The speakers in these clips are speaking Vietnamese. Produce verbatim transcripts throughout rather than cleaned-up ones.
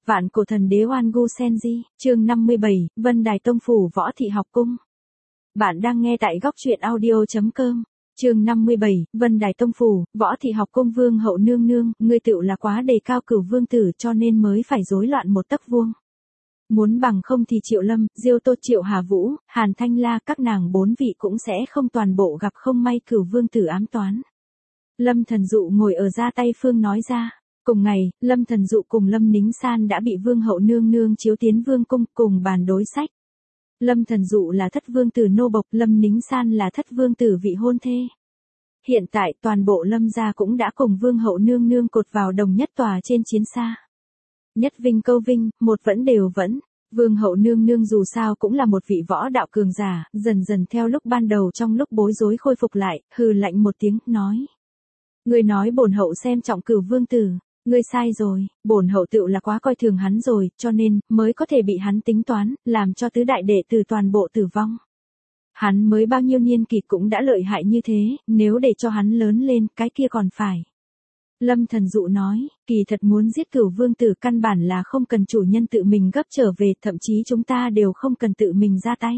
Vạn cổ thần đế Oan Gu Senji, chương năm mươi bảy, Vân Đài Tông Phủ Võ Thị Học Cung. Bạn đang nghe tại góc truyện audio.com. Chương năm mươi bảy, Vân Đài Tông Phủ, Võ Thị Học Cung. Vương hậu nương nương, ngươi tựu là quá đề cao cửu vương tử cho nên mới phải rối loạn một tấc vuông. Muốn bằng không thì Triệu Lâm, Diêu Tô, Triệu Hà Vũ, Hàn Thanh La các nàng bốn vị cũng sẽ không toàn bộ gặp không may cửu vương tử ám toán. Lâm Thần Dụ ngồi ở ra tay phương nói ra. Cùng ngày, Lâm Thần Dụ cùng Lâm Nính San đã bị vương hậu nương nương chiếu tiến vương cung cùng bàn đối sách. Lâm Thần Dụ là thất vương tử nô bộc, Lâm Nính San là thất vương tử vị hôn thê. Hiện tại toàn bộ Lâm gia cũng đã cùng vương hậu nương nương cột vào đồng nhất tòa trên chiến xa. Nhất vinh câu vinh, một vẫn đều vẫn. Vương hậu nương nương dù sao cũng là một vị võ đạo cường giả, dần dần theo lúc ban đầu trong lúc bối rối khôi phục lại, hừ lạnh một tiếng, nói. Ngươi nói bổn hậu xem trọng cửu vương tử. Ngươi sai rồi, bổn hậu tựu là quá coi thường hắn rồi, cho nên, mới có thể bị hắn tính toán, làm cho tứ đại đệ tử toàn bộ tử vong. Hắn mới bao nhiêu niên kỷ cũng đã lợi hại như thế, nếu để cho hắn lớn lên, cái kia còn phải. Lâm Thần Dụ nói, kỳ thật muốn giết cửu vương tử căn bản là không cần chủ nhân tự mình gấp trở về, thậm chí chúng ta đều không cần tự mình ra tay.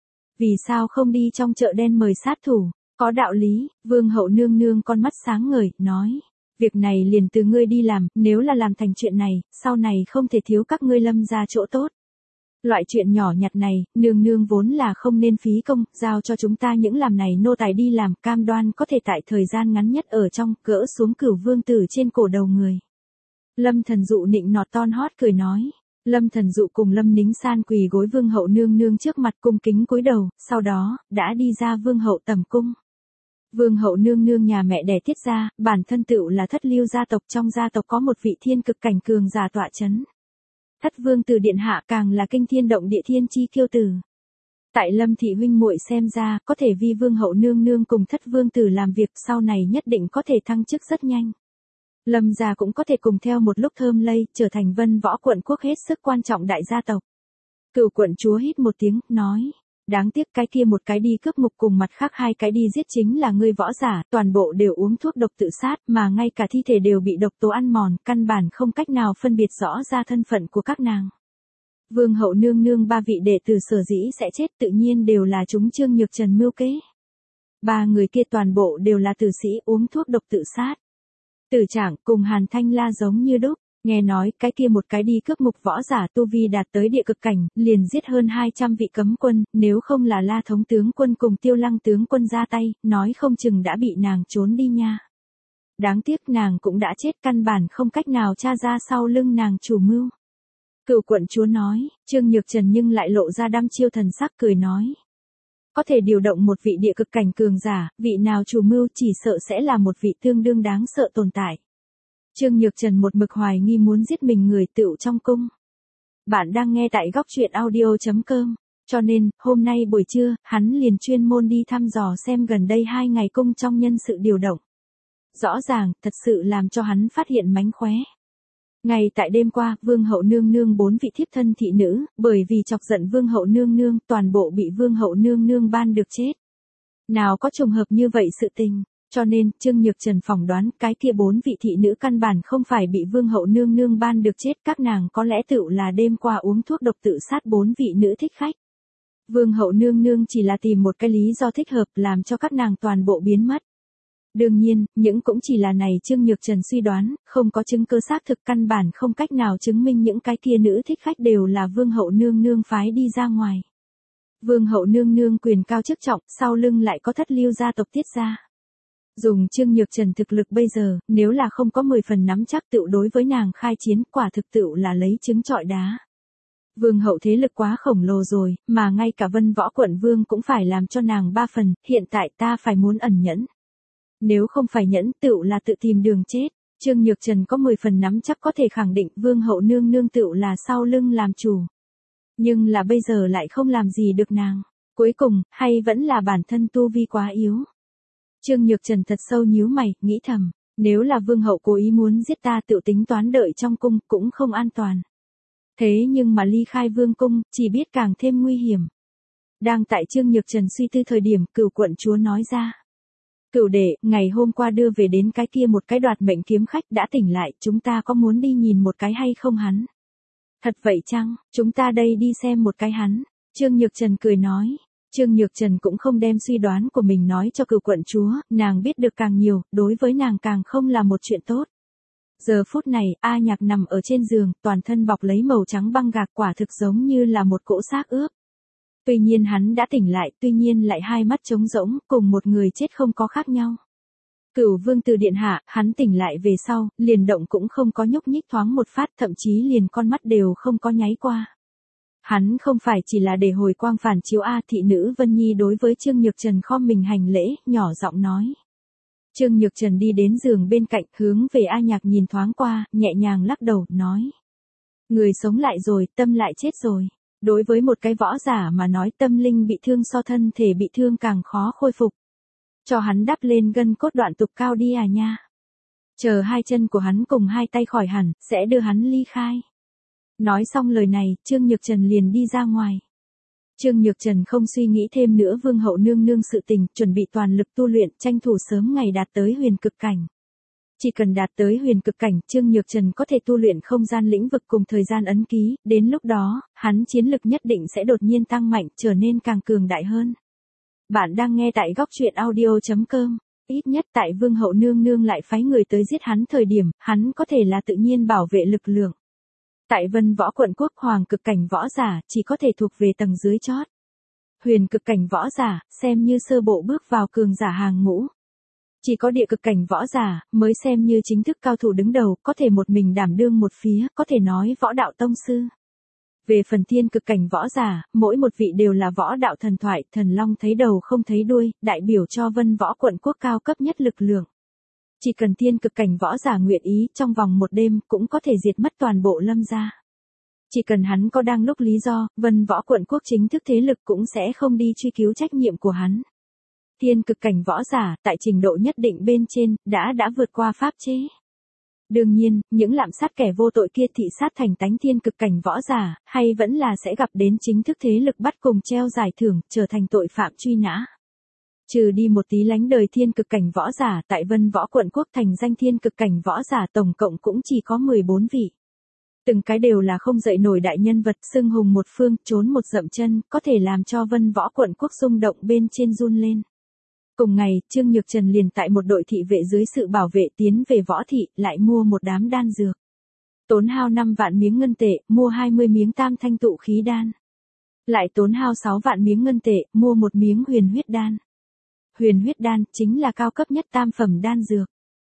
Vì sao không đi trong chợ đen mời sát thủ? Có đạo lý, vương hậu nương nương con mắt sáng ngời, nói. Việc này liền từ ngươi đi làm, nếu là làm thành chuyện này, sau này không thể thiếu các ngươi Lâm ra chỗ tốt. Loại chuyện nhỏ nhặt này, nương nương vốn là không nên phí công, giao cho chúng ta những làm này nô tài đi làm, cam đoan có thể tại thời gian ngắn nhất ở trong, gỡ xuống cửu vương tử trên cổ đầu người. Lâm Thần Dụ nịnh nọt ton hót cười nói. Lâm Thần Dụ cùng Lâm Nính San quỳ gối vương hậu nương nương trước mặt cung kính cúi đầu, sau đó, đã đi ra vương hậu tầm cung. Vương hậu nương nương nhà mẹ đẻ Tiết gia, bản thân tựu là thất lưu gia tộc, trong gia tộc có một vị thiên cực cảnh cường giả tọa chấn. Thất vương tử điện hạ càng là kinh thiên động địa thiên chi kiêu tử. Tại Lâm thị huynh muội xem ra, có thể vi vương hậu nương nương cùng thất vương tử làm việc, sau này nhất định có thể thăng chức rất nhanh. Lâm gia cũng có thể cùng theo một lúc thơm lây, trở thành Vân Võ quận quốc hết sức quan trọng đại gia tộc. Cửu quận chúa hít một tiếng, nói. Đáng tiếc cái kia một cái đi cướp ngục cùng mặt khác hai cái đi giết chính là ngươi võ giả, toàn bộ đều uống thuốc độc tự sát, mà ngay cả thi thể đều bị độc tố ăn mòn, căn bản không cách nào phân biệt rõ ra thân phận của các nàng. Vương hậu nương nương ba vị đệ tử sở dĩ sẽ chết tự nhiên đều là chúng Trương Nhược Trần mưu kế. Ba người kia toàn bộ đều là tử sĩ uống thuốc độc tự sát. Tử Trạng cùng Hàn Thanh La giống như đúc. Nghe nói, cái kia một cái đi cướp ngục võ giả tu vi đạt tới địa cực cảnh, liền giết hơn hai trăm vị cấm quân, nếu không là La thống tướng quân cùng Tiêu Lăng tướng quân ra tay, nói không chừng đã bị nàng trốn đi nha. Đáng tiếc nàng cũng đã chết, căn bản không cách nào tra ra sau lưng nàng chủ mưu. Cửu quận chúa nói, Trương Nhược Trần nhưng lại lộ ra đăm chiêu thần sắc cười nói. Có thể điều động một vị địa cực cảnh cường giả, vị nào chủ mưu chỉ sợ sẽ là một vị tương đương đáng sợ tồn tại. Trương Nhược Trần một mực hoài nghi muốn giết mình người tựu trong cung. Bạn đang nghe tại góc truyện audio.com, cho nên, hôm nay buổi trưa, hắn liền chuyên môn đi thăm dò xem gần đây hai ngày cung trong nhân sự điều động. Rõ ràng, thật sự làm cho hắn phát hiện mánh khóe. Ngày tại đêm qua, vương hậu nương nương bốn vị thiếp thân thị nữ, bởi vì chọc giận vương hậu nương nương, toàn bộ bị vương hậu nương nương ban được chết. Nào có trùng hợp như vậy sự tình. Cho nên, Trương Nhược Trần phỏng đoán cái kia bốn vị thị nữ căn bản không phải bị vương hậu nương nương ban được chết, các nàng có lẽ tựu là đêm qua uống thuốc độc tự sát bốn vị nữ thích khách. Vương hậu nương nương chỉ là tìm một cái lý do thích hợp làm cho các nàng toàn bộ biến mất. Đương nhiên, những cũng chỉ là này Trương Nhược Trần suy đoán, không có chứng cơ xác thực, căn bản không cách nào chứng minh những cái kia nữ thích khách đều là vương hậu nương nương phái đi ra ngoài. Vương hậu nương nương quyền cao chức trọng, sau lưng lại có thất lưu gia tộc Tiết gia. Dùng Trương Nhược Trần thực lực bây giờ, nếu là không có mười phần nắm chắc tựu đối với nàng khai chiến, quả thực tựu là lấy trứng trọi đá. Vương hậu thế lực quá khổng lồ rồi, mà ngay cả Vân Võ quận vương cũng phải làm cho nàng ba phần, hiện tại ta phải muốn ẩn nhẫn. Nếu không phải nhẫn tựu là tự tìm đường chết, Trương Nhược Trần có mười phần nắm chắc có thể khẳng định vương hậu nương nương tựu là sau lưng làm chủ. Nhưng là bây giờ lại không làm gì được nàng, cuối cùng, hay vẫn là bản thân tu vi quá yếu. Trương Nhược Trần thật sâu nhíu mày, nghĩ thầm, nếu là vương hậu cố ý muốn giết ta tự tính toán đợi trong cung cũng không an toàn. Thế nhưng mà ly khai vương cung, chỉ biết càng thêm nguy hiểm. Đang tại Trương Nhược Trần suy tư thời điểm, Cửu quận chúa nói ra. Cửu đệ, ngày hôm qua đưa về đến cái kia một cái đoạt mệnh kiếm khách đã tỉnh lại, chúng ta có muốn đi nhìn một cái hay không hắn? Thật vậy chăng, chúng ta đây đi xem một cái hắn. Trương Nhược Trần cười nói. Trương Nhược Trần cũng không đem suy đoán của mình nói cho cửu quận chúa, nàng biết được càng nhiều, đối với nàng càng không là một chuyện tốt. Giờ phút này, A Nhạc nằm ở trên giường, toàn thân bọc lấy màu trắng băng gạc, quả thực giống như là một cỗ xác ướp. Tuy nhiên hắn đã tỉnh lại, tuy nhiên lại hai mắt trống rỗng, cùng một người chết không có khác nhau. Cửu vương từ điện hạ, hắn tỉnh lại về sau, liền động cũng không có nhúc nhích thoáng một phát, thậm chí liền con mắt đều không có nháy qua. Hắn không phải chỉ là để hồi quang phản chiếu A. Thị nữ Vân Nhi đối với Trương Nhược Trần khom mình hành lễ, nhỏ giọng nói. Trương Nhược Trần đi đến giường bên cạnh, hướng về A Nhạc nhìn thoáng qua, nhẹ nhàng lắc đầu, nói. Người sống lại rồi, tâm lại chết rồi. Đối với một cái võ giả mà nói, tâm linh bị thương so thân thể bị thương càng khó khôi phục. Cho hắn đắp lên gân cốt đoạn tục cao đi à nha. Chờ hai chân của hắn cùng hai tay khỏi hẳn, sẽ đưa hắn ly khai. Nói xong lời này, Trương Nhược Trần liền đi ra ngoài. Trương Nhược Trần không suy nghĩ thêm nữa vương hậu nương nương sự tình, chuẩn bị toàn lực tu luyện, tranh thủ sớm ngày đạt tới huyền cực cảnh. Chỉ cần đạt tới huyền cực cảnh, Trương Nhược Trần có thể tu luyện không gian lĩnh vực cùng thời gian ấn ký, đến lúc đó, hắn chiến lực nhất định sẽ đột nhiên tăng mạnh, trở nên càng cường đại hơn. Bạn đang nghe tại góc truyện audio chấm com. Ít nhất tại vương hậu nương nương lại phái người tới giết hắn thời điểm, hắn có thể là tự nhiên bảo vệ lực lượng. Tại Vân Võ quận quốc, hoàng cực cảnh võ giả chỉ có thể thuộc về tầng dưới chót. Huyền cực cảnh võ giả, xem như sơ bộ bước vào cường giả hàng ngũ. Chỉ có địa cực cảnh võ giả, mới xem như chính thức cao thủ đứng đầu, có thể một mình đảm đương một phía, có thể nói võ đạo tông sư. Về phần thiên cực cảnh võ giả, mỗi một vị đều là võ đạo thần thoại, thần long thấy đầu không thấy đuôi, đại biểu cho Vân Võ quận quốc cao cấp nhất lực lượng. Chỉ cần thiên cực cảnh võ giả nguyện ý, trong vòng một đêm, cũng có thể diệt mất toàn bộ Lâm gia. Chỉ cần hắn có đang lúc lý do, Vân Võ quận quốc chính thức thế lực cũng sẽ không đi truy cứu trách nhiệm của hắn. Thiên cực cảnh võ giả, tại trình độ nhất định bên trên, đã đã vượt qua pháp chế. Đương nhiên, những lạm sát kẻ vô tội kia thị sát thành tánh thiên cực cảnh võ giả, hay vẫn là sẽ gặp đến chính thức thế lực bắt cùng treo giải thưởng, trở thành tội phạm truy nã. Trừ đi một tí lánh đời thiên cực cảnh võ giả, tại Vân Võ quận quốc thành danh thiên cực cảnh võ giả tổng cộng cũng chỉ có mười bốn vị. Từng cái đều là không dậy nổi đại nhân vật, xưng hùng một phương, trốn một dậm chân, có thể làm cho Vân Võ quận quốc xung động bên trên run lên. Cùng ngày, Trương Nhược Trần liền tại một đội thị vệ dưới sự bảo vệ tiến về võ thị, lại mua một đám đan dược. Tốn hao năm vạn miếng ngân tệ, mua hai mươi miếng tam thanh tụ khí đan. Lại tốn hao sáu vạn miếng ngân tệ, mua một miếng huyền huyết đan. Huyền huyết đan chính là cao cấp nhất tam phẩm đan dược.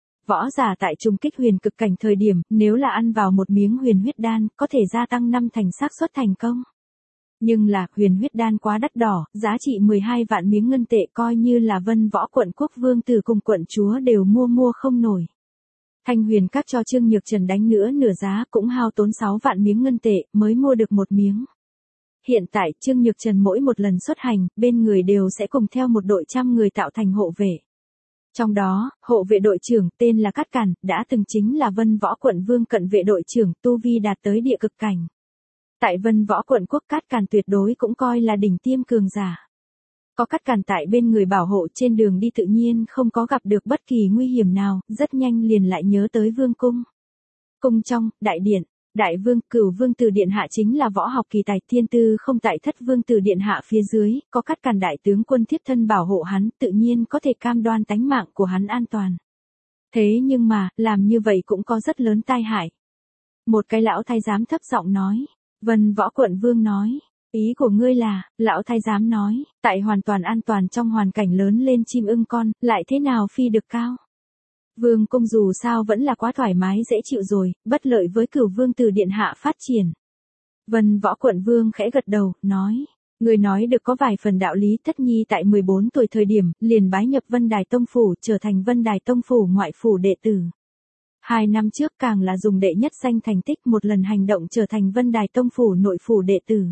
Võ giả tại trùng kích huyền cực cảnh thời điểm, nếu là ăn vào một miếng huyền huyết đan, có thể gia tăng năm thành xác suất thành công. Nhưng là, huyền huyết đan quá đắt đỏ, giá trị mười hai vạn miếng ngân tệ, coi như là Vân Võ quận quốc vương tử cùng quận chúa đều mua mua không nổi. Thanh huyền các cho Trương Nhược Trần đánh nữa nửa giá, cũng hao tốn sáu vạn miếng ngân tệ, mới mua được một miếng. Hiện tại, Trương Nhược Trần mỗi một lần xuất hành, bên người đều sẽ cùng theo một đội trăm người tạo thành hộ vệ. Trong đó, hộ vệ đội trưởng tên là Cát Càn, đã từng chính là Vân Võ quận vương cận vệ đội trưởng, tu vi đạt tới địa cực cảnh. Tại Vân Võ quận quốc, Cát Càn tuyệt đối cũng coi là đỉnh tiêm cường giả. Có Cát Càn tại bên người bảo hộ, trên đường đi tự nhiên không có gặp được bất kỳ nguy hiểm nào, rất nhanh liền lại nhớ tới vương cung. Cung trong, đại điện, đại vương, cửu vương tử điện hạ chính là võ học kỳ tài, thiên tư không tại thất vương tử điện hạ phía dưới, có Cát Càn đại tướng quân thiếp thân bảo hộ hắn, tự nhiên có thể cam đoan tánh mạng của hắn an toàn. Thế nhưng mà, làm như vậy cũng có rất lớn tai hại. Một cái lão thái giám thấp giọng nói. Vân Võ quận vương nói, ý của ngươi là, lão thái giám nói, tại hoàn toàn an toàn trong hoàn cảnh lớn lên chim ưng con, lại thế nào phi được cao. Vương cung dù sao vẫn là quá thoải mái dễ chịu rồi, bất lợi với cửu vương tử điện hạ phát triển. Vân Võ quận vương khẽ gật đầu, nói, người nói được có vài phần đạo lý. Thất nhi tại mười bốn tuổi thời điểm, liền bái nhập Vân Đài Tông Phủ, trở thành Vân Đài Tông Phủ ngoại phủ đệ tử. Hai năm trước càng là dùng đệ nhất danh thành tích, một lần hành động trở thành Vân Đài Tông Phủ nội phủ đệ tử.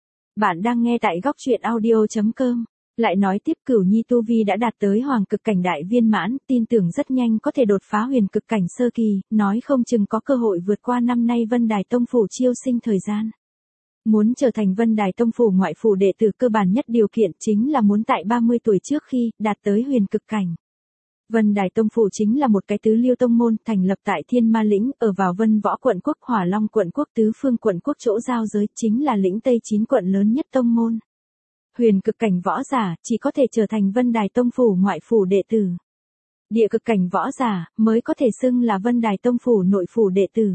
Bạn đang nghe tại góc truyện audio chấm com. Lại nói tiếp, Cửu Nhi tu vi đã đạt tới hoàng cực cảnh đại viên mãn, tin tưởng rất nhanh có thể đột phá huyền cực cảnh sơ kỳ, nói không chừng có cơ hội vượt qua năm nay Vân Đài Tông Phủ chiêu sinh thời gian. Muốn trở thành Vân Đài Tông Phủ ngoại phủ đệ tử, cơ bản nhất điều kiện chính là muốn tại ba mươi tuổi trước khi đạt tới huyền cực cảnh. Vân Đài Tông Phủ chính là một cái tứ liêu tông môn thành lập tại Thiên Ma Lĩnh ở vào Vân Võ quận quốc, Hỏa Long quận quốc, Tứ Phương quận quốc chỗ giao giới, chính là lĩnh Tây chín quận lớn nhất tông môn. Huyền cực cảnh võ giả chỉ có thể trở thành Vân Đài Tông Phủ ngoại phủ đệ tử. Địa cực cảnh võ giả mới có thể xưng là Vân Đài Tông Phủ nội phủ đệ tử.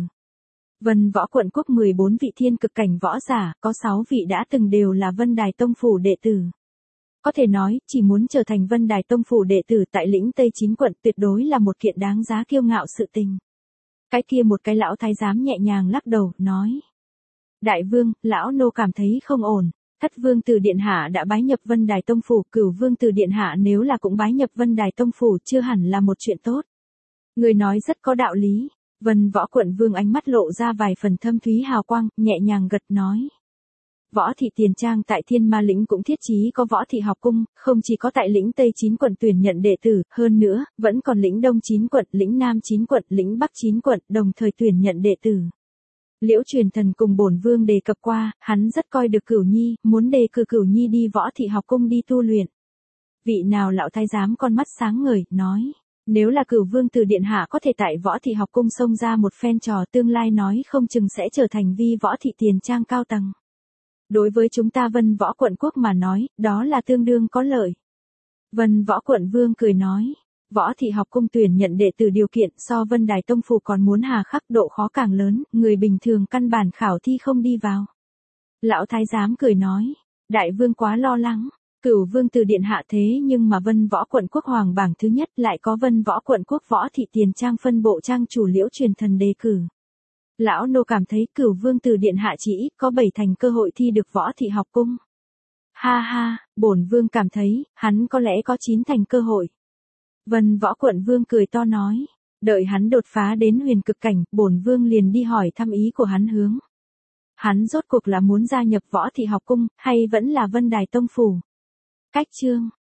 Vân Võ quận quốc mười bốn vị thiên cực cảnh võ giả, có sáu vị đã từng đều là Vân Đài Tông Phủ đệ tử. Có thể nói, chỉ muốn trở thành Vân Đài Tông Phủ đệ tử tại lĩnh Tây chín quận tuyệt đối là một kiện đáng giá kiêu ngạo sự tình. Cái kia một cái lão thái giám nhẹ nhàng lắc đầu, nói. Đại vương, lão nô cảm thấy không ổn. Thất vương tử điện hạ đã bái nhập Vân Đài Tông Phủ, cửu vương tử điện hạ nếu là cũng bái nhập Vân Đài Tông Phủ chưa hẳn là một chuyện tốt. Người nói rất có đạo lý. Vân Võ quận vương ánh mắt lộ ra vài phần thâm thúy hào quang, nhẹ nhàng gật nói. Võ thị Tiền Trang tại Thiên Ma Lĩnh cũng thiết trí có võ thị học cung, không chỉ có tại lĩnh Tây chín quận tuyển nhận đệ tử, hơn nữa, vẫn còn lĩnh Đông chín quận, lĩnh Nam chín quận, lĩnh Bắc chín quận, đồng thời tuyển nhận đệ tử. Liễu Truyền Thần cùng bổn vương đề cập qua, hắn rất coi được Cửu Nhi, muốn đề cử Cửu Nhi đi võ thị học cung đi tu luyện. Vị nào lão thái giám con mắt sáng ngời, nói. Nếu là Cửu vương tử điện hạ có thể tại võ thị học cung xông ra một phen trò, tương lai nói không chừng sẽ trở thành vi võ thị Tiền Trang cao tầng. Đối với chúng ta Vân Võ quận quốc mà nói, đó là tương đương có lợi. Vân Võ quận vương cười nói, võ thị học cung tuyển nhận đệ tử điều kiện so Vân Đài Tông Phủ còn muốn hà khắc, độ khó càng lớn, người bình thường căn bản khảo thi không đi vào. Lão thái giám cười nói, đại vương quá lo lắng, cửu vương tử điện hạ thế nhưng mà Vân Võ quận quốc hoàng bảng thứ nhất lại có Vân Võ quận quốc võ thị Tiền Trang phân bộ trang chủ Liễu Truyền Thần đề cử. Lão nô cảm thấy cửu vương tử điện hạ chỉ ít có bảy thành cơ hội thi được võ thị học cung. Ha ha, bổn vương cảm thấy, hắn có lẽ có chín thành cơ hội. Vân Võ quận vương cười to nói, đợi hắn đột phá đến huyền cực cảnh, bổn vương liền đi hỏi thăm ý của hắn hướng. Hắn rốt cuộc là muốn gia nhập võ thị học cung, hay vẫn là Vân Đài Tông Phủ? Cách chương